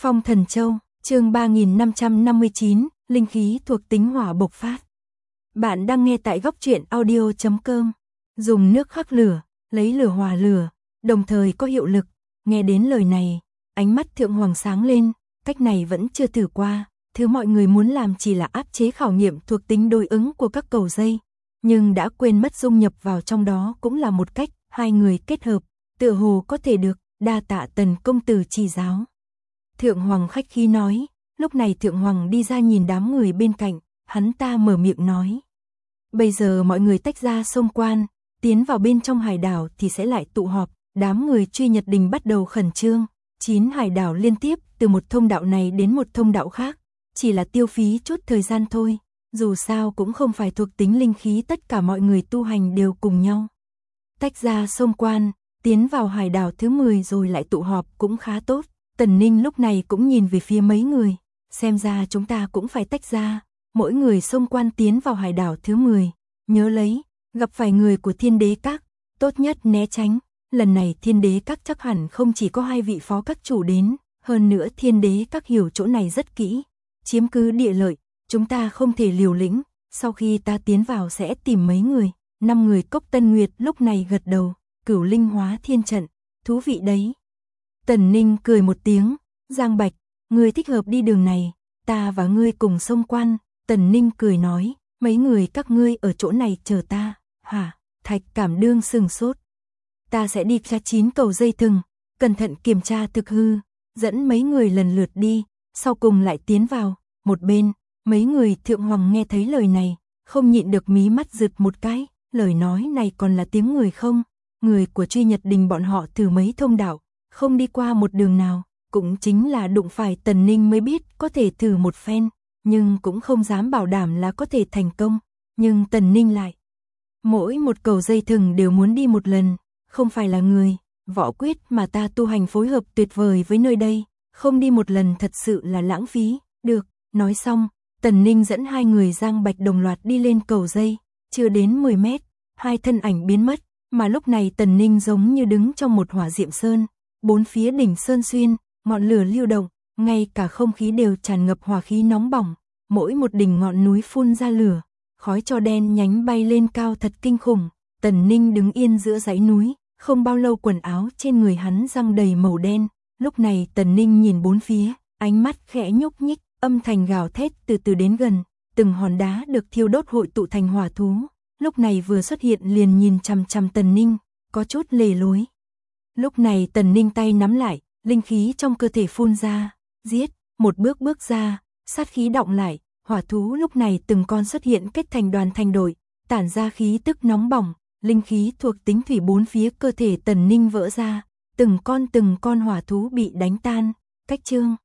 Phong Thần Châu, chương 3559, linh khí thuộc tính hỏa bộc phát. Bạn đang nghe tại góc truyện audio.com. Dùng nước khắc lửa, lấy lửa hòa lửa, đồng thời có hiệu lực. Nghe đến lời này, ánh mắt Thượng Hoàng sáng lên, cách này vẫn chưa thử qua. Thứ mọi người muốn làm chỉ là áp chế khảo nghiệm thuộc tính đối ứng của các cầu dây, nhưng đã quên mất dung nhập vào trong đó cũng là một cách. Hai người kết hợp, tựa hồ có thể được. Đa tạ Tần công tử chỉ giáo. Thượng Hoàng khách khí nói. Lúc này Thượng Hoàng đi ra nhìn đám người bên cạnh, hắn ta mở miệng nói: bây giờ mọi người tách ra xông quan, tiến vào bên trong hải đảo thì sẽ lại tụ họp. Đám người Truy Nhật Đình bắt đầu khẩn trương, 9 hải đảo liên tiếp, từ một thông đạo này đến một thông đạo khác, chỉ là tiêu phí chút thời gian thôi. Dù sao cũng không phải thuộc tính linh khí tất cả mọi người tu hành đều cùng nhau. Tách ra xông quan, tiến vào hải đảo thứ 10 rồi lại tụ họp cũng khá tốt. Tần Ninh lúc này cũng nhìn về phía mấy người, xem ra chúng ta cũng phải tách ra, mỗi người xông quan tiến vào hải đảo thứ 10. Nhớ lấy, gặp phải người của Thiên Đế Các, tốt nhất né tránh. Lần này Thiên Đế Các chắc hẳn không chỉ có 2 vị phó các chủ đến, hơn nữa Thiên Đế Các hiểu chỗ này rất kỹ, chiếm cứ địa lợi, chúng ta không thể liều lĩnh. Sau khi ta tiến vào sẽ tìm mấy người. 5 người Cốc Tân Nguyệt lúc này gật đầu. Cửu Linh Hóa Thiên Trận, thú vị đấy. Tần Ninh cười một tiếng, Giang Bạch, ngươi thích hợp đi đường này, ta và ngươi cùng xông quan. Tần Ninh cười nói, mấy người các ngươi ở chỗ này chờ ta. Hả? Thạch Cảm Đương sừng sốt. Ta sẽ đi tra 9 cầu dây thừng, cẩn thận kiểm tra thực hư, dẫn mấy người lần lượt đi, sau cùng lại tiến vào. Một bên, mấy người Thượng Hoàng nghe thấy lời này, không nhịn được mí mắt rực một cái, lời nói này còn là tiếng người không? Người của Truy Nhật Đình bọn họ thử mấy thông đạo, không đi qua một đường nào, cũng chính là đụng phải Tần Ninh mới biết có thể thử một phen, nhưng cũng không dám bảo đảm là có thể thành công. Nhưng Tần Ninh lại, mỗi một cầu dây thừng đều muốn đi một lần, không phải là người, võ quyết mà ta tu hành phối hợp tuyệt vời với nơi đây, không đi một lần thật sự là lãng phí. Được, nói xong, Tần Ninh dẫn 2 người Giang Bạch đồng loạt đi lên cầu dây, chưa đến 10 mét, 2 thân ảnh biến mất. Mà lúc này Tần Ninh giống như đứng trong một hỏa diệm sơn, bốn phía đỉnh sơn xuyên, ngọn lửa lưu động, ngay cả không khí đều tràn ngập hỏa khí nóng bỏng, mỗi một đỉnh ngọn núi phun ra lửa, khói tro đen nhánh bay lên cao thật kinh khủng. Tần Ninh đứng yên giữa dãy núi, không bao lâu quần áo trên người hắn răng đầy màu đen. Lúc này Tần Ninh nhìn bốn phía, ánh mắt khẽ nhúc nhích, âm thanh gào thét từ từ đến gần, từng hòn đá được thiêu đốt hội tụ thành hỏa thú. Lúc này vừa xuất hiện liền nhìn chằm chằm Tần Ninh, có chút lề lối. Lúc này Tần Ninh tay nắm lại, linh khí trong cơ thể phun ra, giết, một bước bước ra, sát khí đọng lại, hỏa thú lúc này từng con xuất hiện kết thành đoàn thành đội, tản ra khí tức nóng bỏng, linh khí thuộc tính thủy bốn phía cơ thể Tần Ninh vỡ ra, từng con hỏa thú bị đánh tan. Cách chương